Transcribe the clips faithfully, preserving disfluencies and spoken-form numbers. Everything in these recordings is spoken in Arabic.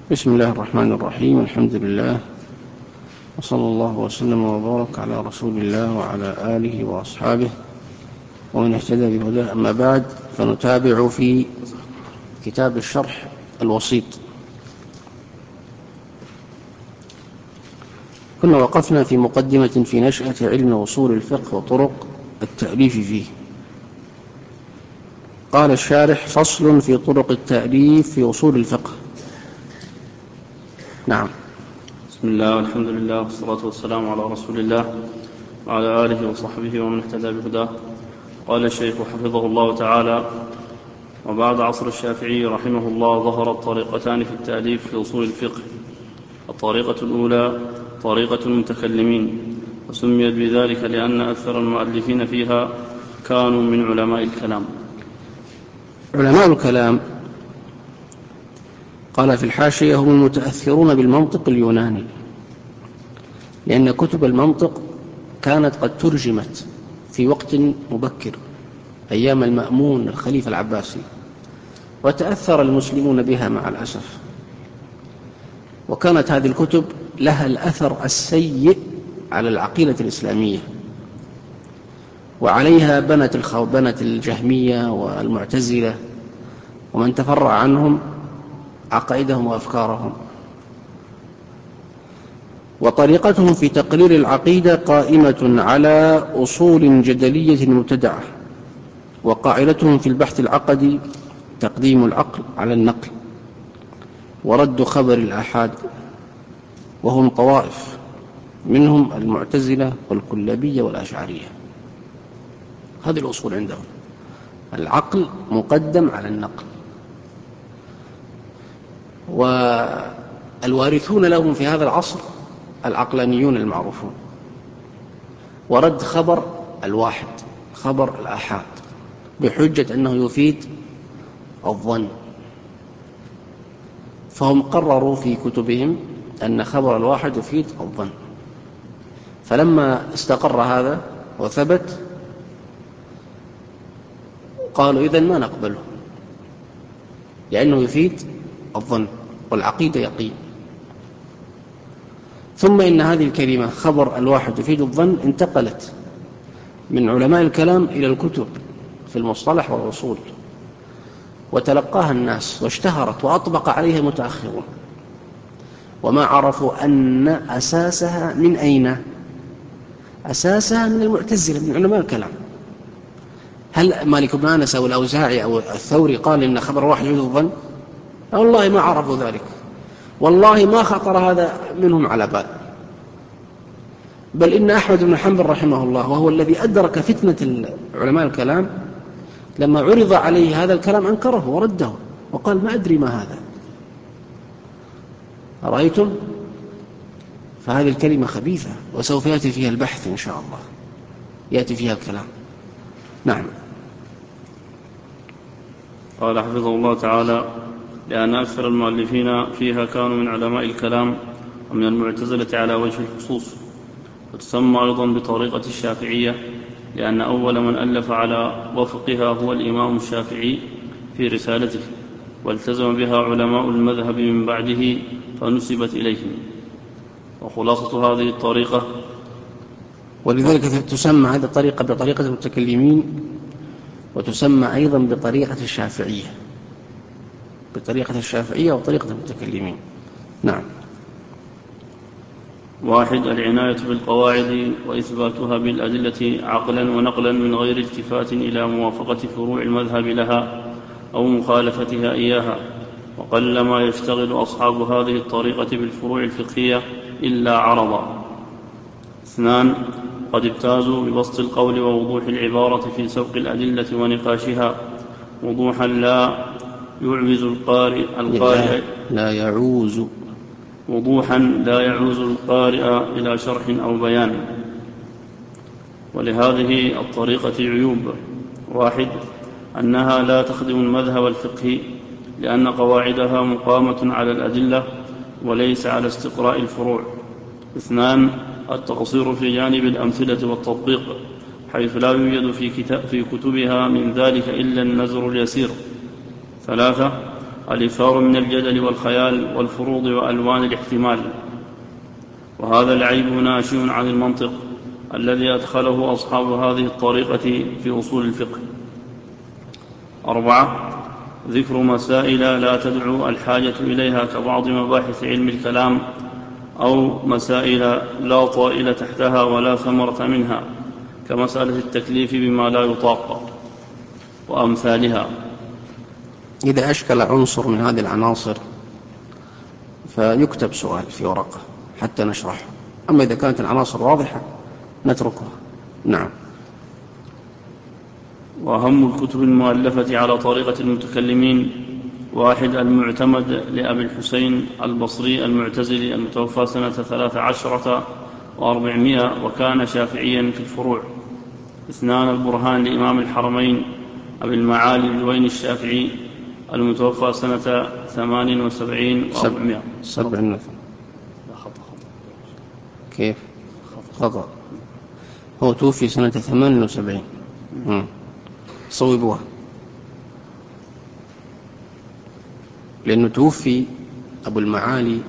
بسم الله الرحمن الرحيم. الحمد لله، وصلى الله وسلم وبارك على رسول الله وعلى آله وأصحابه ومن اهتدى بهداه. أما بعد، فنتابع في كتاب الشرح الوسيط. كنا وقفنا في مقدمة في نشأة علم أصول الفقه وطرق التأليف فيه. قال الشارح: فصل في طرق التأليف في أصول الفقه. نعم. بسم الله والحمد لله والصلاة والسلام على رسول الله وعلى آله وصحبه ومن اهتدى بهداه. قال الشيخ حفظه الله تعالى: وبعد عصر الشافعي رحمه الله ظهرت طريقتان في التأليف في أصول الفقه. الطريقة الأولى طريقة المتكلمين، وسميت بذلك لأن أكثر المؤلفين فيها كانوا من علماء الكلام. علماء الكلام، قال في الحاشية، هم المتأثرون بالمنطق اليوناني، لأن كتب المنطق كانت قد ترجمت في وقت مبكر أيام المأمون الخليفة العباسي، وتأثر المسلمون بها مع الأسف، وكانت هذه الكتب لها الأثر السيء على العقيدة الإسلامية، وعليها بنت الخوبنة الجهمية والمعتزلة ومن تفرع عنهم عقائدهم وأفكارهم. وطريقتهم في تقرير العقيدة قائمة على أصول جدلية مبتدعة، وقاعدتهم في البحث العقدي تقديم العقل على النقل ورد خبر الآحاد، وهم طوائف، منهم المعتزلة والكلابية والأشعرية. هذه الأصول عندهم، العقل مقدم على النقل، والوارثون لهم في هذا العصر العقلانيون المعروفون، ورد خبر الواحد خبر الآحاد بحجة أنه يفيد الظن، فهم قرروا في كتبهم أن خبر الواحد يفيد الظن. فلما استقر هذا وثبت قالوا إذن ما نقبله، لأنه يفيد الظن والعقيدة يقين. ثم إن هذه الكلمة خبر الواحد يفيد الظن انتقلت من علماء الكلام إلى الكتب في المصطلح والأصول، وتلقاها الناس واشتهرت وأطبق عليها المتأخرون، وما عرفوا أن أساسها من أين؟ أساسها من المعتزلة، من علماء الكلام. هل مالك بن أنس أو الأوزاعي أو الثوري قال إن خبر واحد يفيد الظن؟ والله ما عرفوا ذلك، والله ما خطر هذا منهم على بال. بل إن أحمد بن حنبل رحمه الله، وهو الذي أدرك فتنة علماء الكلام، لما عرض عليه هذا الكلام أنكره ورده وقال ما أدري ما هذا. أرأيتم؟ فهذه الكلمة خبيثة، وسوف يأتي فيها البحث إن شاء الله، يأتي فيها الكلام. نعم. قال حفظه الله تعالى: لأن أكثر المؤلفين فيها كانوا من علماء الكلام ومن المعتزلة على وجه الخصوص. وتسمى أيضا بطريقة الشافعية لأن أول من ألف على وفقها هو الإمام الشافعي في رسالته، والتزم بها علماء المذهب من بعده فنسبت إليهم. وخلاصة هذه الطريقة، ولذلك تسمى هذه الطريقة بطريقة المتكلمين، وتسمى أيضا بطريقة الشافعية، بطريقة الشافعية وطريقة المتكلمين. نعم. واحد: العناية بالقواعد وإثباتها بالأدلة عقلا ونقلا من غير التفات إلى موافقة فروع المذهب لها أو مخالفتها إياها، وقلما يشتغل أصحاب هذه الطريقة بالفروع الفقهية إلا عرضا. اثنان: قد ابتازوا ببسط القول ووضوح العبارة في سوق الأدلة ونقاشها وضوحا لا يعوز القارئ, القارئ لا يعوز وضوحا لا يعوز القارئ إلى شرح أو بيان. ولهذه الطريقة عيوب: واحد: أنها لا تخدم المذهب الفقهي لأن قواعدها مقامة على الأدلة وليس على استقراء الفروع. اثنان: التقصير في جانب الأمثلة والتطبيق، حيث لا يوجد في, في كتبها من ذلك إلا النزر اليسير. ثلاثة: الإكثار من الجدل والخيال والفروض وألوان الاحتمال، وهذا العيب ناشئ عن المنطق الذي أدخله أصحاب هذه الطريقة في أصول الفقه. أربعة: ذكر مسائل لا تدعو الحاجة إليها كبعض مباحث علم الكلام، أو مسائل لا طائل تحتها ولا ثمرة منها، كمسألة التكليف بما لا يطاق وأمثالها. إذا أشكل عنصر من هذه العناصر فيكتب سؤال في ورقة حتى نشرحه، أما إذا كانت العناصر واضحة نتركها. نعم. وأهم الكتب المؤلفة على طريقة المتكلمين: واحد: المعتمد لأبي الحسين البصري المعتزلي المتوفى سنة ثلاث عشرة وأربعمائة وكان شافعيا في الفروع. اثنان: البرهان لإمام الحرمين أبي المعالي الجويني الشافعي المتوفى سنة ثمان وسبعين وأربعمائة. سبعين. لا خطأ. كيف خطأ؟ هو توفي سنة ثمان وسبعين. صوبوها، لأنه توفي أبو المعالي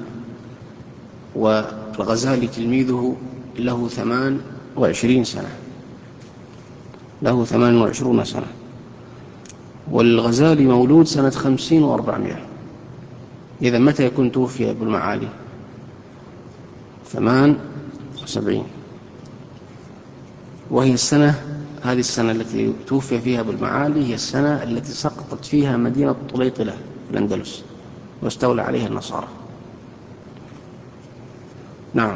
والغزالي تلميذه له ثمان وعشرين سنة له ثمان وعشرون سنة، والغزالي مولود سنة خمسين وأربعمائة. إذا متى يكون توفي أبو المعالي؟ ثمان وسبعين، وهي السنة هذه السنة التي توفي فيها أبو المعالي هي السنة التي سقطت فيها مدينة طليطلة في الأندلس واستولى عليها النصارى. نعم.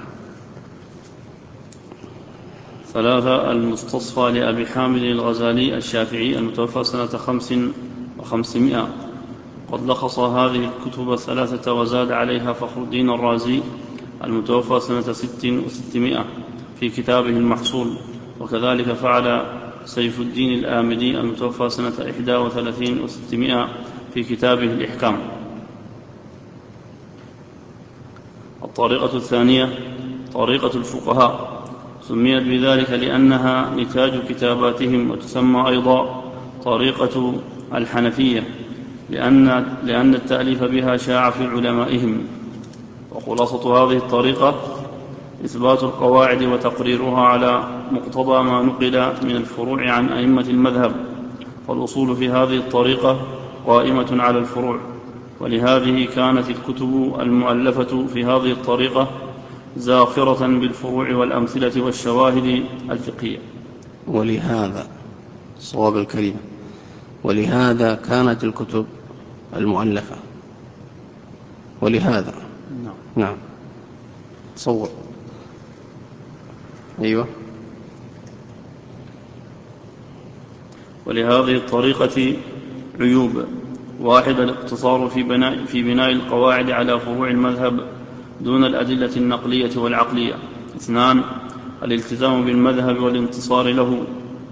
ثلاثة: المستصفى لأبي حامد الغزالي الشافعي المتوفى سنة خمس وخمسمائة. قد لخص هذه الكتب الثلاثة وزاد عليها فخر الدين الرازي المتوفى سنة ست وستمائة في كتابه المحصول، وكذلك فعل سيف الدين الآمدي المتوفى سنة إحدى وثلاثين وستمائة في كتابه الإحكام. الطريقة الثانية طريقة الفقهاء، سميت بذلك لأنها نتاج كتاباتهم، وتسمى أيضا طريقة الحنفية لأن, لأن التأليف بها شاع في علمائهم. وخلاصة هذه الطريقة إثبات القواعد وتقريرها على مقتضى ما نقل من الفروع عن أئمة المذهب، والأصول في هذه الطريقة قائمة على الفروع، ولهذه كانت الكتب المؤلفة في هذه الطريقة زاخرة بالفروع والأمثلة والشواهد الفقهية. ولهذا صواب الكلمة ولهذا كانت الكتب المؤلفة ولهذا. نعم. نعم. تصور. أيوة. ولهذه الطريقة عيوب: واحد: الاقتصار في بناء, في بناء القواعد على فروع المذهب دون الأدلة النقلية والعقلية. اثنان: الالتزام بالمذهب والانتصار له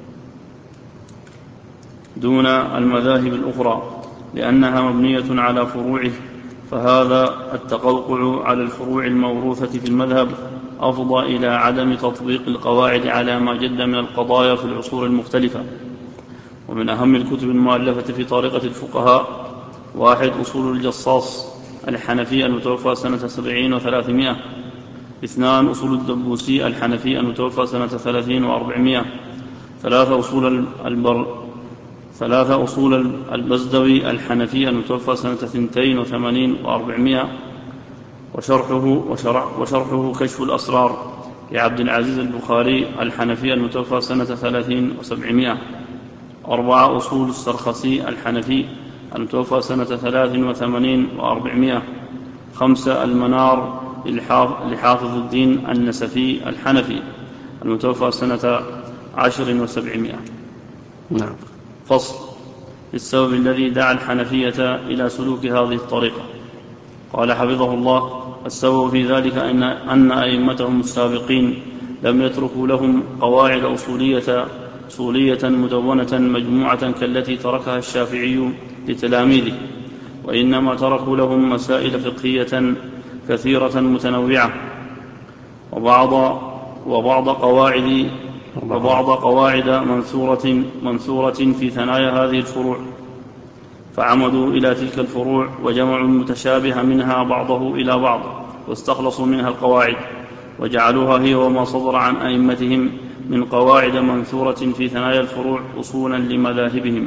دون المذاهب الأخرى لأنها مبنية على فروعه، فهذا التقوقع على الفروع الموروثة في المذهب أفضى إلى عدم تطبيق القواعد على ما جد من القضايا في العصور المختلفة. ومن أهم الكتب المؤلفة في طريقة الفقهاء: واحد: أصول الجصاص الحنفي المتوفى سنة سبعين وثلاثمائة. اثنان: أصول الدبوسي الحنفي المتوفى سنة ثلاثين وأربعمائة. ثلاثة: أصول البر ثلاثة أصول البزدوي الحنفي المتوفى سنة ثنتين وثمانين وأربعمائة. وشرحه, وشرح وشرحه كشف الأسرار لعبد العزيز البخاري الحنفي المتوفى سنة ثلاثين وسبعمائة. أربعة: أصول السرخسي الحنفي المتوفى سنة ثلاث وثمانين وأربعمائة. خمسة: المنار لحافظ الدين النسفي الحنفي المتوفى سنة عشر وسبعمائة. نعم. فصل: السبب الذي دعا الحنفية إلى سلوك هذه الطريقة. قال حفظه الله: السبب في ذلك أن, أن أئمتهم السابقين لم يتركوا لهم قواعد أصولية أصولية مدونة مجموعة كالتي تركها الشافعي لتلاميذه، وإنما تركوا لهم مسائل فقهية كثيرة متنوعة وبعض, وبعض قواعد وبعض قواعد منثورة, منثورة في ثنايا هذه الفروع، فعمدوا إلى تلك الفروع وجمعوا المتشابه منها بعضه إلى بعض واستخلصوا منها القواعد وجعلوها هي وما صدر عن أئمتهم من قواعد منثورة في ثنايا الفروع أصولا لمذاهبهم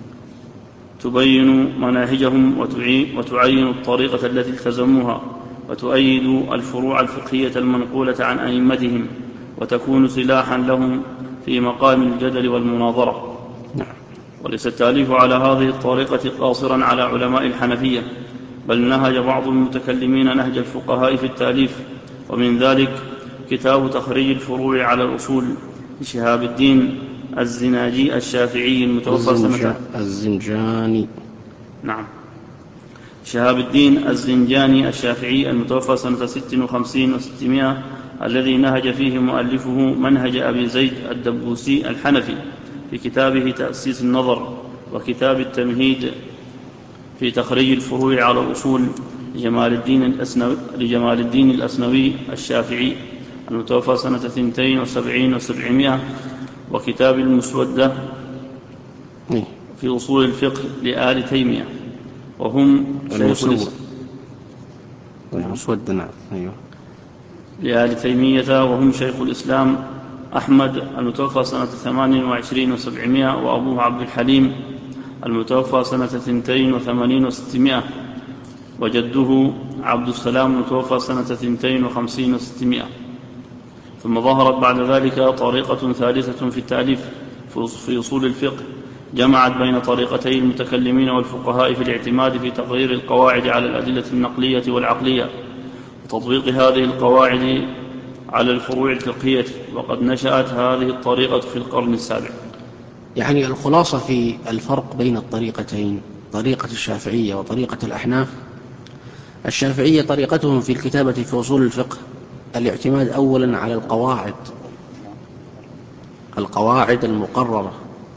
تبين مناهجهم وتعين الطريقة التي التزموها وتؤيد الفروع الفقهية المنقولة عن أئمتهم وتكون سلاحا لهم في مقام الجدل والمناظرة. وليس التأليف على هذه الطريقة قاصرا على علماء الحنفية، بل نهج بعض المتكلمين نهج الفقهاء في التأليف، ومن ذلك كتاب تخريج الفروع على الأصول لشهاب الدين الزناجي الشافعي المتوفى سنة الزنجاني نعم شهاب الدين الزنجاني الشافعي المتوفى سنة ست وخمسين وستمائة، الذي نهج فيه مؤلفه منهج أبي زيد الدبوسي الحنفي في كتابه تأسيس النظر، وكتاب التمهيد في تخريج الفروع على الأصول لجمال الدين الأسنوي, لجمال الدين الأسنوي الشافعي المتوفى سنة اثنتين وسبعين وسبعمائة، وكتاب المسودة في أصول الفقه لآل تيمية وهم شيخ المسودة أيوه لآل تيمية وهم شيخ الإسلام أحمد المتوفى سنة ثمان وعشرين وسبعمائة، وأبوه عبد الحليم المتوفى سنة اثنتين وثمانين وستمائة، وجده عبد السلام المتوفى سنة اثنتين وخمسين وستمائة. ثم ظهرت بعد ذلك طريقة ثالثة في التأليف في أصول الفقه جمعت بين طريقتي المتكلمين والفقهاء في الاعتماد في تقرير القواعد على الأدلة النقلية والعقلية وتطبيق هذه القواعد على الفروع الفقهية، وقد نشأت هذه الطريقة في القرن السابع. يعني الخلاصة في الفرق بين الطريقتين، طريقة الشافعية وطريقة الأحناف: الشافعية طريقتهم في الكتابة في أصول الفقه الاعتماد أولا على القواعد القواعد المقررة،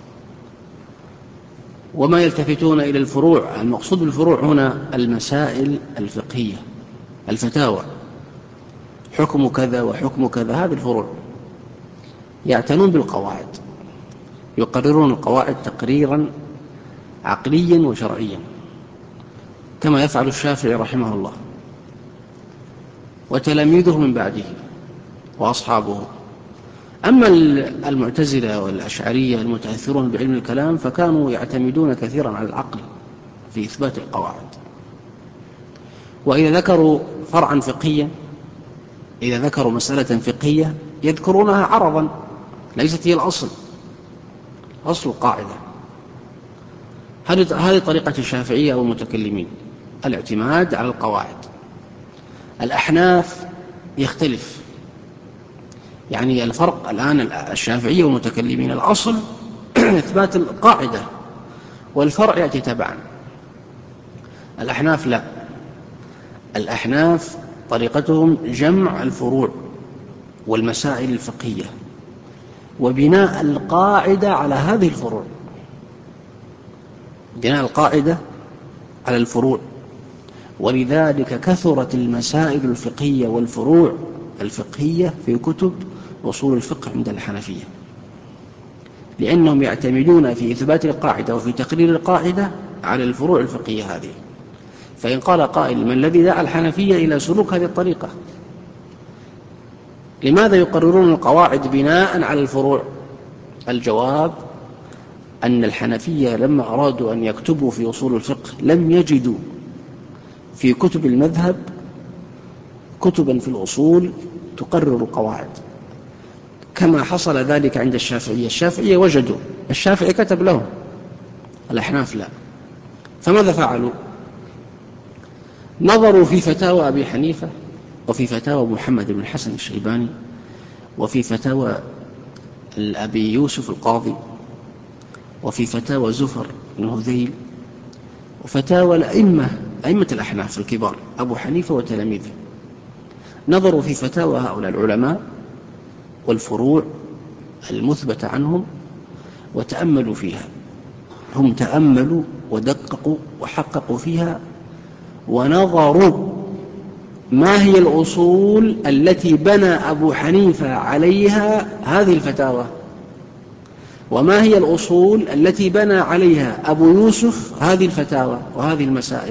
وما يلتفتون إلى الفروع. المقصود بالفروع هنا المسائل الفقهية، الفتاوى، حكم كذا وحكم كذا، هذه الفروع. يعتنون بالقواعد، يقررون القواعد تقريرا عقليا وشرعيا كما يفعل الشافعي رحمه الله وتلاميذه من بعده وأصحابه. أما المعتزلة والأشعرية المتأثرون بعلم الكلام فكانوا يعتمدون كثيرا على العقل في إثبات القواعد، وإذا ذكروا فرعا فقهيا، إذا ذكروا مسألة فقهية يذكرونها عرضا، ليست هي الأصل، أصل القاعدة. هذه طريقة الشافعية والمتكلمين، الاعتماد على القواعد. الأحناف يختلف، يعني الفرق الآن الشافعية والمتكلمين الأصل إثبات القاعدة والفرع يأتي تبعا. الأحناف لا، الأحناف طريقتهم جمع الفروع والمسائل الفقهية وبناء القاعدة على هذه الفروع، بناء القاعدة على الفروع. ولذلك كثرت المسائل الفقهية والفروع الفقهية في كتب أصول الفقه عند الحنفية، لأنهم يعتمدون في إثبات القاعدة وفي تقرير القاعدة على الفروع الفقهية هذه. فإن قال قائل: ما الذي دعا الحنفية إلى سلوك هذه الطريقة؟ لماذا يقررون القواعد بناء على الفروع؟ الجواب أن الحنفية لما أرادوا أن يكتبوا في أصول الفقه لم يجدوا في كتب المذهب كتبا في الأصول تقرر القواعد كما حصل ذلك عند الشافعية. الشافعية وجدوا، الشافعي كتب لهم، الأحناف لا. فماذا فعلوا؟ نظروا في فتاوى أبي حنيفة، وفي فتاوى محمد بن الحسن الشيباني، وفي فتاوى أبي يوسف القاضي، وفي فتاوى زفر بن هذيل، وفتاوى الأئمة أئمة الأحناف الكبار أبو حنيفة وتلاميذه. نظروا في فتاوى هؤلاء العلماء والفروع المثبتة عنهم وتأملوا فيها. هم تأملوا ودققوا وحققوا فيها ونظروا ما هي الأصول التي بنى أبو حنيفة عليها هذه الفتاوى، وما هي الأصول التي بنى عليها أبو يوسف هذه الفتاوى وهذه المسائل،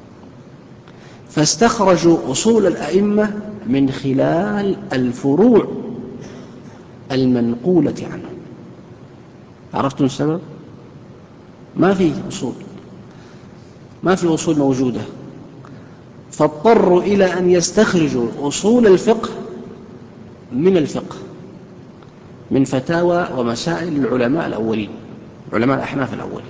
فاستخرجوا أصول الأئمة من خلال الفروع المنقولة عنه. عرفتم السبب؟ ما في أصول، ما في أصول موجودة، فاضطروا إلى أن يستخرجوا أصول الفقه من الفقه، من فتاوى ومسائل العلماء الأولين، علماء الأحناف الأولين،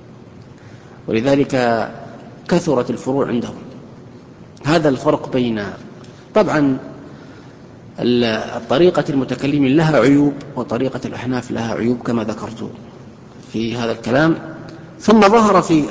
ولذلك كثرت الفروع عندهم. هذا الفرق بين، طبعا الطريقة المتكلمين لها عيوب وطريقة الأحناف لها عيوب كما ذكرت في هذا الكلام. ثم ظهر في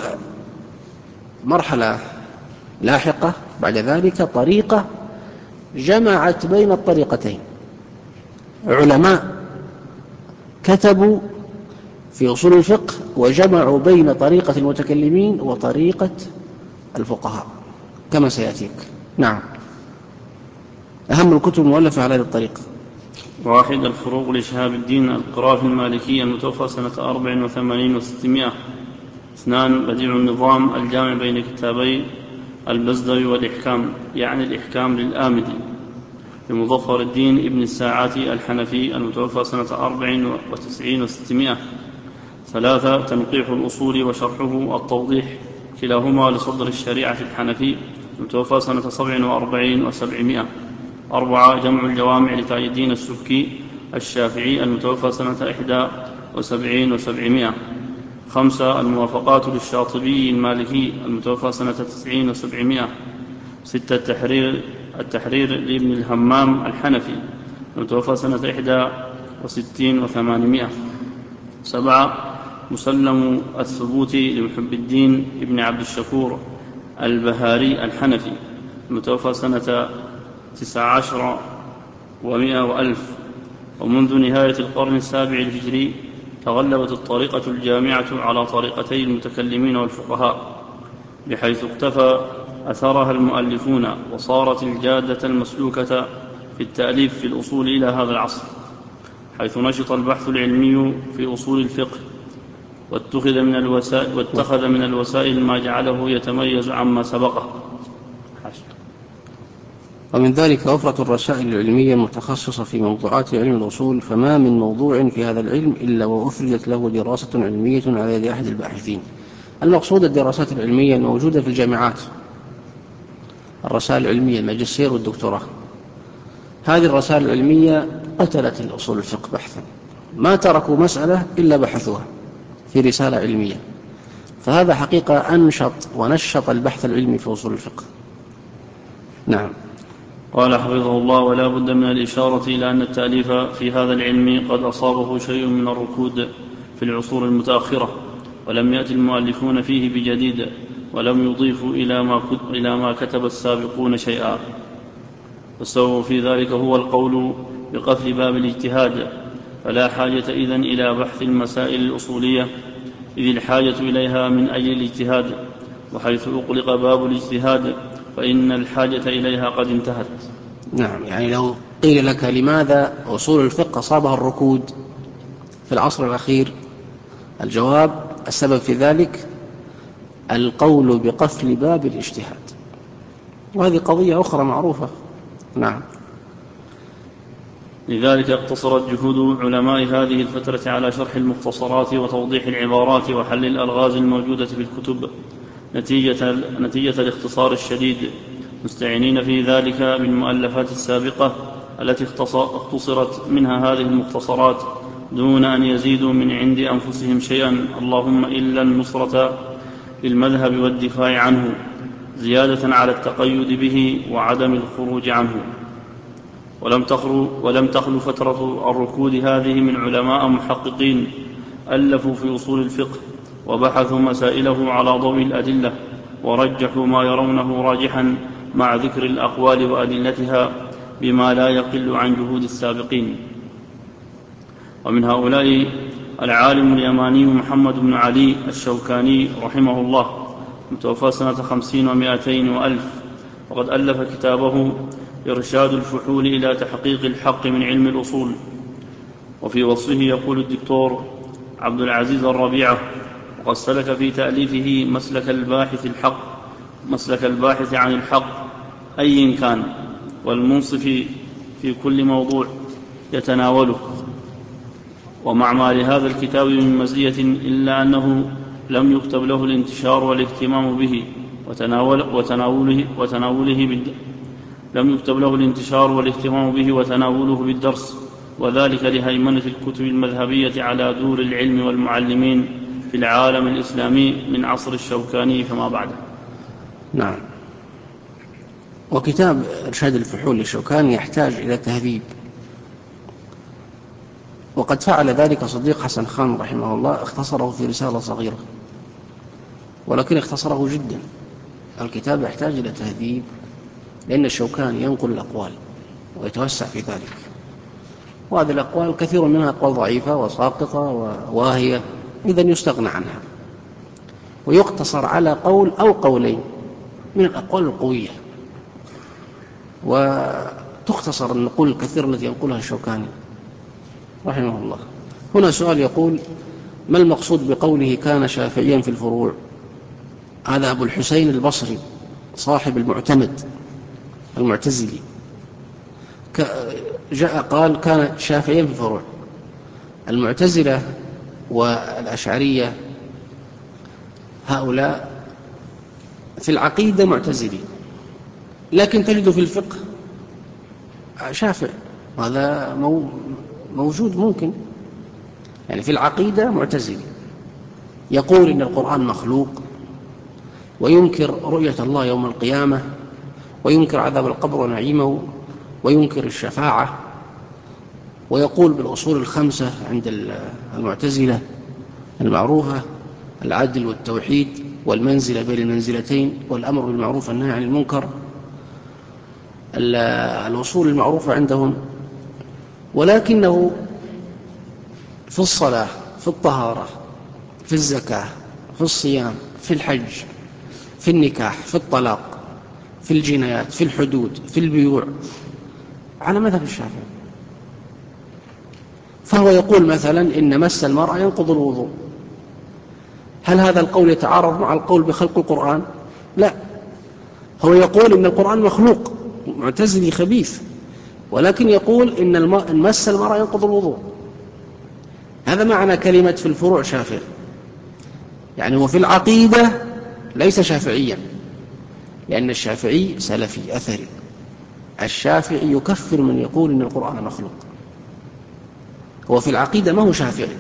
مرحلة لاحقة بعد ذلك طريقة جمعت بين الطريقتين، علماء كتبوا في أصول الفقه وجمعوا بين طريقة المتكلمين وطريقة الفقهاء كما سيأتيك. نعم. أهم الكتب المؤلفة على هذه الطريقة: واحد، الفروق لشهاب الدين القرافي المالكي المتوفى سنة أربع وثمانين وستمائة. اثنان، بديع النظام الجامع بين كتابي البزدوي والإحكام، يعني الإحكام للآمدي لمظفر الدين ابن الساعاتي الحنفي المتوفى سنة أربع وتسعين وستمائة. ثلاثة، تنقيح الأصول وشرحه التوضيح، كلاهما لصدر الشريعة الحنفي المتوفى سنة سبع وأربعين وسبعمائة. أربعة، جمع الجوامع لتاج الدين السبكي الشافعي المتوفى سنة إحدى وسبعين وسبعمائة. خمسة، الموافقات للشاطبي المالكي المتوفى سنة تسعين وسبعمائة. ستة، التحرير, التحرير لابن الهمام الحنفي المتوفى سنة إحدى وستين وثمانمائة. سبعة، مسلم الثبوت لمحب الدين ابن عبد الشكور البهاري الحنفي المتوفى سنة تسع عشر ومائة وألف. ومنذ نهاية القرن السابع الهجري تغلبت الطريقة الجامعة على طريقتي المتكلمين والفقهاء، بحيث اقتفى أثرها المؤلفون، وصارت الجادة المسلوكة في التأليف في الأصول إلى هذا العصر، حيث نشط البحث العلمي في أصول الفقه، واتخذ من الوسائل, واتخذ من الوسائل ما جعله يتميز عما سبقه. ومن ذلك وفرة الرسائل العلمية المتخصصة في موضوعات علم الأصول، فما من موضوع في هذا العلم إلا وأفردت له دراسة علمية على يد أحد الباحثين. المقصود الدراسات العلمية الموجودة في الجامعات، الرسائل العلمية، الماجستير والدكتوراه. هذه الرسائل العلمية قتلت الأصول الفقه بحثا، ما تركوا مسألة إلا بحثوها في رسالة علمية. فهذا حقيقة أنشط ونشط البحث العلمي في أصول الفقه. نعم. قال حفظه الله: ولا بد من الإشارة إلى أن التأليف في هذا العلم قد أصابه شيء من الركود في العصور المتأخرة، ولم يأتي المؤلفون فيه بجديد، ولم يضيفوا إلى ما, إلى ما كتب السابقون شيئا. والسبب في ذلك هو القول بقفل باب الاجتهاد، فلا حاجة إذن إلى بحث المسائل الأصولية، إذ الحاجة إليها من أجل الاجتهاد، وحيث أغلق باب الاجتهاد فإن الحاجة إليها قد انتهت. نعم. يعني لو قيل لك لماذا أصول الفقه أصابها الركود في العصر الأخير، الجواب: السبب في ذلك القول بقفل باب الاجتهاد، وهذه قضية أخرى معروفة. نعم. لذلك اقتصرت جهود علماء هذه الفترة على شرح المختصرات وتوضيح العبارات وحل الألغاز الموجودة في الكتب نتيجة, نتيجة الاختصار الشديد، مستعينين في ذلك بالمؤلفات السابقة التي اختصرت منها هذه المختصرات دون أن يزيدوا من عند أنفسهم شيئا، اللهم إلا النصرة للمذهب والدفاع عنه، زيادة على التقيد به وعدم الخروج عنه. ولم تخلو, ولم تخلو فترة الركود هذه من علماء محققين ألفوا في أصول الفقه وبحثوا مسائله على ضوء الأدلة، ورجحوا ما يرونه راجحا مع ذكر الأقوال وأدلتها بما لا يقل عن جهود السابقين. ومن هؤلاء العالم اليماني محمد بن علي الشوكاني رحمه الله، متوفى سنة خمسين ومائتين وألف، وقد ألف كتابه إرشاد الفحول إلى تحقيق الحق من علم الأصول. وفي وصفه يقول الدكتور: عبد العزيز الربيعة، وقد سلك في تأليفه مسلك الباحث الحق مسلك الباحث عن الحق أي كان، والمنصف في كل موضوع يتناوله. ومع ما لهذا الكتاب من مزية إلا أنه لم يكتب له الانتشار والاهتمام به وتناول وتناوله, وتناوله بالد... لم يكتب له الانتشار والاهتمام به وتناوله بالدرس، وذلك لهيمنة الكتب المذهبية على دور العلم والمعلمين في العالم الإسلامي من عصر الشوكاني فما بعده. نعم. وكتاب إرشاد الفحول للشوكاني يحتاج إلى تهذيب، وقد فعل ذلك صديق حسن خان رحمه الله، اختصره في رسالة صغيرة، ولكن اختصره جدا. الكتاب يحتاج إلى تهذيب، لأن الشوكاني ينقل الأقوال ويتوسع في ذلك، وهذه الأقوال كثير منها أقوال ضعيفة وساقطة وواهية، إذن يستغنى عنها ويقتصر على قول أو قولين من الأقوال القوية، وتختصر النقول الكثير التي ينقلها الشوكاني رحمه الله. هنا سؤال يقول: ما المقصود بقوله كان شافعيا في الفروع؟ هذا أبو الحسين البصري صاحب المعتمد المعتزلي جاء قال كان شافعيا في الفروع. المعتزلة والأشعرية هؤلاء في العقيدة معتزلي، لكن تجد في الفقه شافع، هذا موجود ممكن. يعني في العقيدة معتزلي يقول إن القرآن مخلوق، وينكر رؤية الله يوم القيامة، وينكر عذاب القبر ونعيمه، وينكر الشفاعة، ويقول بالأصول الخمسة عند المعتزلة المعروفة: العدل والتوحيد والمنزلة بين المنزلتين والأمر بالمعروف والنهي عن المنكر، الأصول المعروفة عندهم. ولكنه في الصلاة، في الطهارة، في الزكاة، في الصيام، في الحج، في النكاح، في الطلاق، في الجنايات، في الحدود، في البيوع، على مذهب الشافعي. فهو يقول مثلا إن مس المرأة ينقض الوضوء. هل هذا القول يتعارض مع القول بخلق القرآن؟ لا، هو يقول إن القرآن مخلوق، معتزلي خبيث، ولكن يقول إن مس المرأة ينقض الوضوء. هذا معنى كلمة في الفروع شافعي، يعني هو في العقيدة ليس شافعيا، لأن الشافعي سلفي أثري. الشافعي يكفر من يقول إن القرآن مخلوق. هو في العقيدة ما هو شافعي،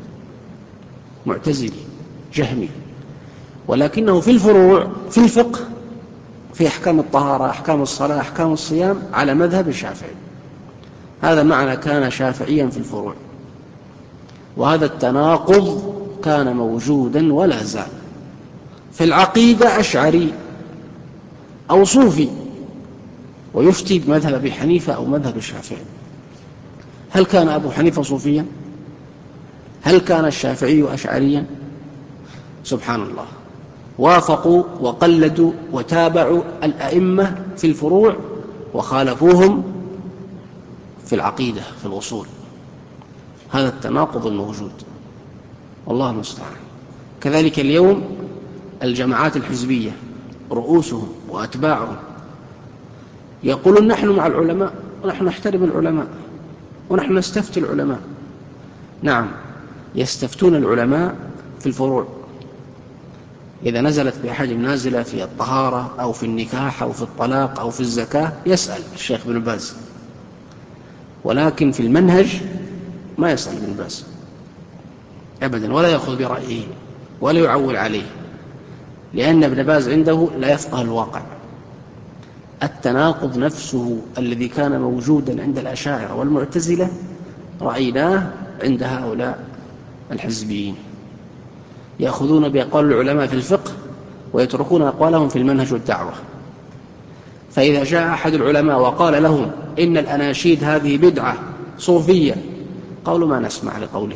معتزلي جهمي، ولكنه في الفروع، في الفقه، في أحكام الطهارة، أحكام الصلاة، أحكام الصيام، على مذهب الشافعي. هذا معنى كان شافعيا في الفروع. وهذا التناقض كان موجودا ولا زال. في العقيدة أشعري أو صوفي، ويفتي بمذهب أبي حنيفة أو مذهب الشافعي. هل كان أبو حنيفة صوفيا؟ هل كان الشافعي أشعريا؟ سبحان الله. وافقوا وقلدوا وتابعوا الأئمة في الفروع، وخالفوهم في العقيدة، في الأصول. هذا التناقض الموجود، والله المستعان. كذلك اليوم الجماعات الحزبية رؤوسهم وأتباعهم يقولون نحن مع العلماء، ونحن نحترم العلماء، ونحن نستفتي العلماء. نعم، يستفتون العلماء في الفروع. إذا نزلت بأحد نازلة في الطهارة أو في النكاح أو في الطلاق أو في الزكاة يسأل الشيخ بن باز، ولكن في المنهج ما يسأل ابن باز أبدا، ولا يأخذ برأيه ولا يعول عليه، لأن ابن باز عنده لا يفقه الواقع. التناقض نفسه الذي كان موجودا عند الأشاعرة والمعتزلة رأيناه عند هؤلاء الحزبيين، يأخذون بأقوال العلماء في الفقه ويتركون أقوالهم في المنهج والدعوة. فإذا جاء أحد العلماء وقال لهم إن الأناشيد هذه بدعة صوفية، قالوا ما نسمع لقولك،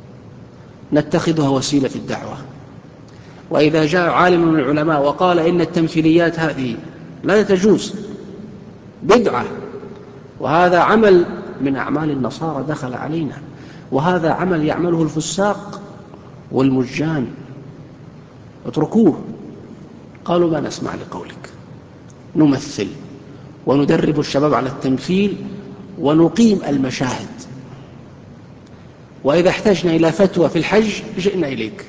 نتخذها وسيلة في الدعوة. وإذا جاء عالم من العلماء وقال إن التمثيليات هذه لا تجوز، بدعة، وهذا عمل من أعمال النصارى دخل علينا، وهذا عمل يعمله الفساق والمجان، اتركوه. قالوا ما نسمع لقولك، نمثل وندرب الشباب على التمثيل ونقيم المشاهد، وإذا احتجنا إلى فتوى في الحج جئنا إليك،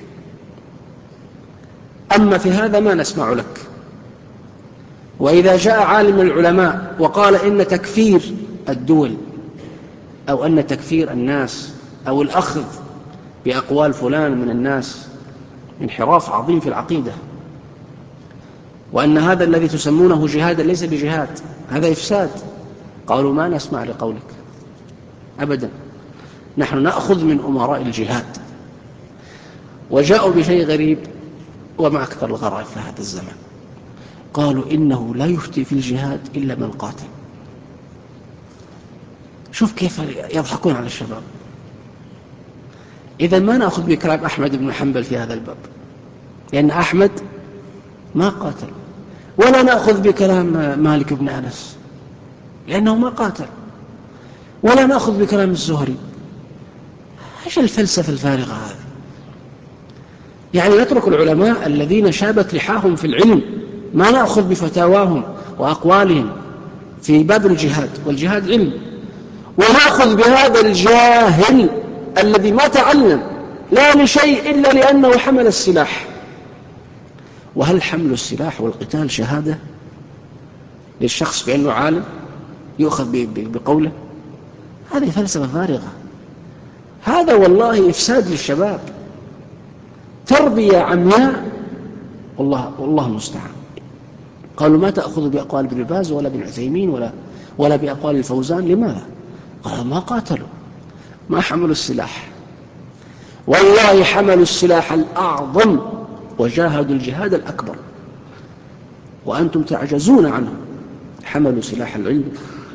أما في هذا ما نسمع لك. وإذا جاء عالم العلماء وقال إن تكفير الدول أو أن تكفير الناس أو الأخذ بأقوال فلان من الناس انحراف عظيم في العقيدة، وأن هذا الذي تسمونه جهادا ليس بجهاد، هذا إفساد، قالوا ما نسمع لقولك أبدا، نحن نأخذ من أمراء الجهاد. وجاءوا بشيء غريب وما أكثر الغرائب في هذا الزمن، قالوا إنه لا يفتي في الجهاد إلا من قاتل. شوف كيف يضحكون على الشباب. إذا ما نأخذ بكلام أحمد بن حنبل في هذا الباب، لأن أحمد ما قاتل، ولا نأخذ بكلام مالك بن أنس لأنه ما قاتل، ولا نأخذ بكلام الزهري. ايش الفلسفة الفارغة هذه؟ يعني نترك العلماء الذين شابت لحاهم في العلم، ما نأخذ بفتاواهم وأقوالهم في باب الجهاد، والجهاد علم، ونأخذ بهذا الجاهل الذي ما تعلم لا لشيء إلا لأنه حمل السلاح. وهل حمل السلاح والقتال شهادة للشخص بأنه عالم يؤخذ بقوله؟ هذه فلسفة فارغة، هذا والله إفساد للشباب، تربية عمياء، والله والله المستعان. قالوا ما تأخذ بأقوال ابن باز ولا ابن عثيمين ولا ولا بأقوال الفوزان، لماذا؟ قالوا ما قاتلوا، ما حملوا السلاح، والله حملوا السلاح الأعظم وجاهدوا الجهاد الأكبر، وأنتم تعجزون عنه. حملوا سلاح العلم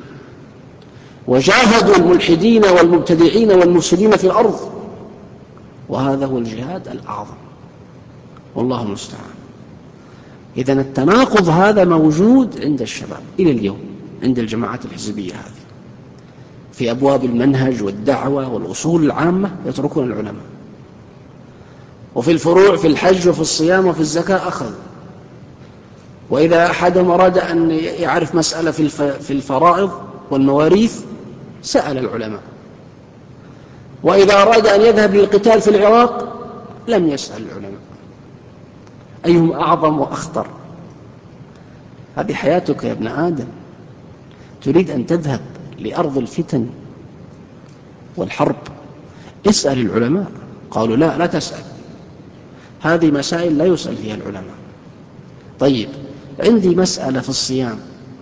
وجاهدوا الملحدين والمبتدعين والمفسدين في الأرض، وهذا هو الجهاد الأعظم، والله المستعان. إذن التناقض هذا موجود عند الشباب إلى اليوم، عند الجماعات الحزبية هذه، في أبواب المنهج والدعوة والأصول العامة يتركون العلماء، وفي الفروع في الحج وفي الصيام وفي الزكاة أخذ، وإذا أحدهم أراد أن يعرف مسألة في الفرائض والمواريث سأل العلماء، وإذا أراد أن يذهب للقتال في العراق لم يسأل العلماء. أيهم أعظم وأخطر؟ هذه حياتك يا ابن آدم، تريد أن تذهب لأرض الفتن والحرب، اسأل العلماء. قالوا لا لا تسأل، هذه مسائل لا يسأل فيها العلماء. طيب عندي مسألة في الصيام،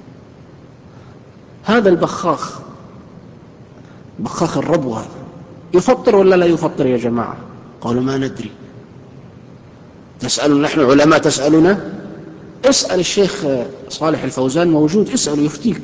هذا البخاخ، بخاخ الربو هذا يفطر ولا لا يفطر يا جماعة؟ قالوا ما ندري. تسألون نحن علماء تسألنا؟ اسأل الشيخ صالح الفوزان موجود، اسأله يفتيك،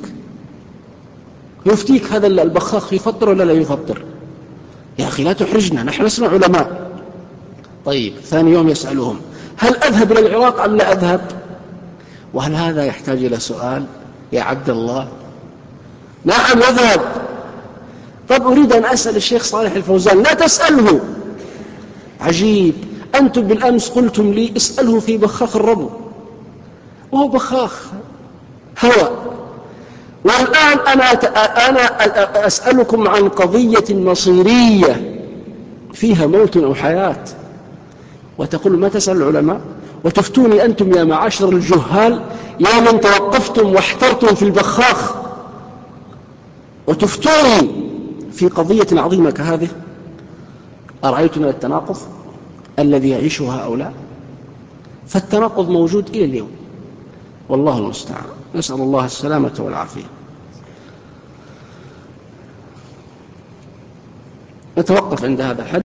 يفتيك هذا البخاخ يفطر ولا لا يفطر. يا أخي لا تحرجنا، نحن نسمع علماء. طيب ثاني يوم يسألهم هل أذهب إلى العراق أم لا أذهب؟ وهل هذا يحتاج إلى سؤال يا عبد الله؟ نعم أذهب. طب أريد أن أسأل الشيخ صالح الفوزان، لا تسأله. عجيب، أنتم بالأمس قلتم لي اسأله في بخاخ الربو، وهو بخاخ هواء، والآن أنا أنا أسألكم عن قضية مصيرية فيها موت أو حياة، وتقول ما تسأل العلماء؟ وتفتوني أنتم يا معاشر الجهال، يا من توقفتم واحترتم في البخاخ، وتفتوني في قضية عظيمة كهذه. أرأيتم التناقض الذي يعيشه هؤلاء؟ فالتناقض موجود إلى اليوم، والله المستعان، نسأل الله السلامة والعافية. نتوقف عند هذا الحد.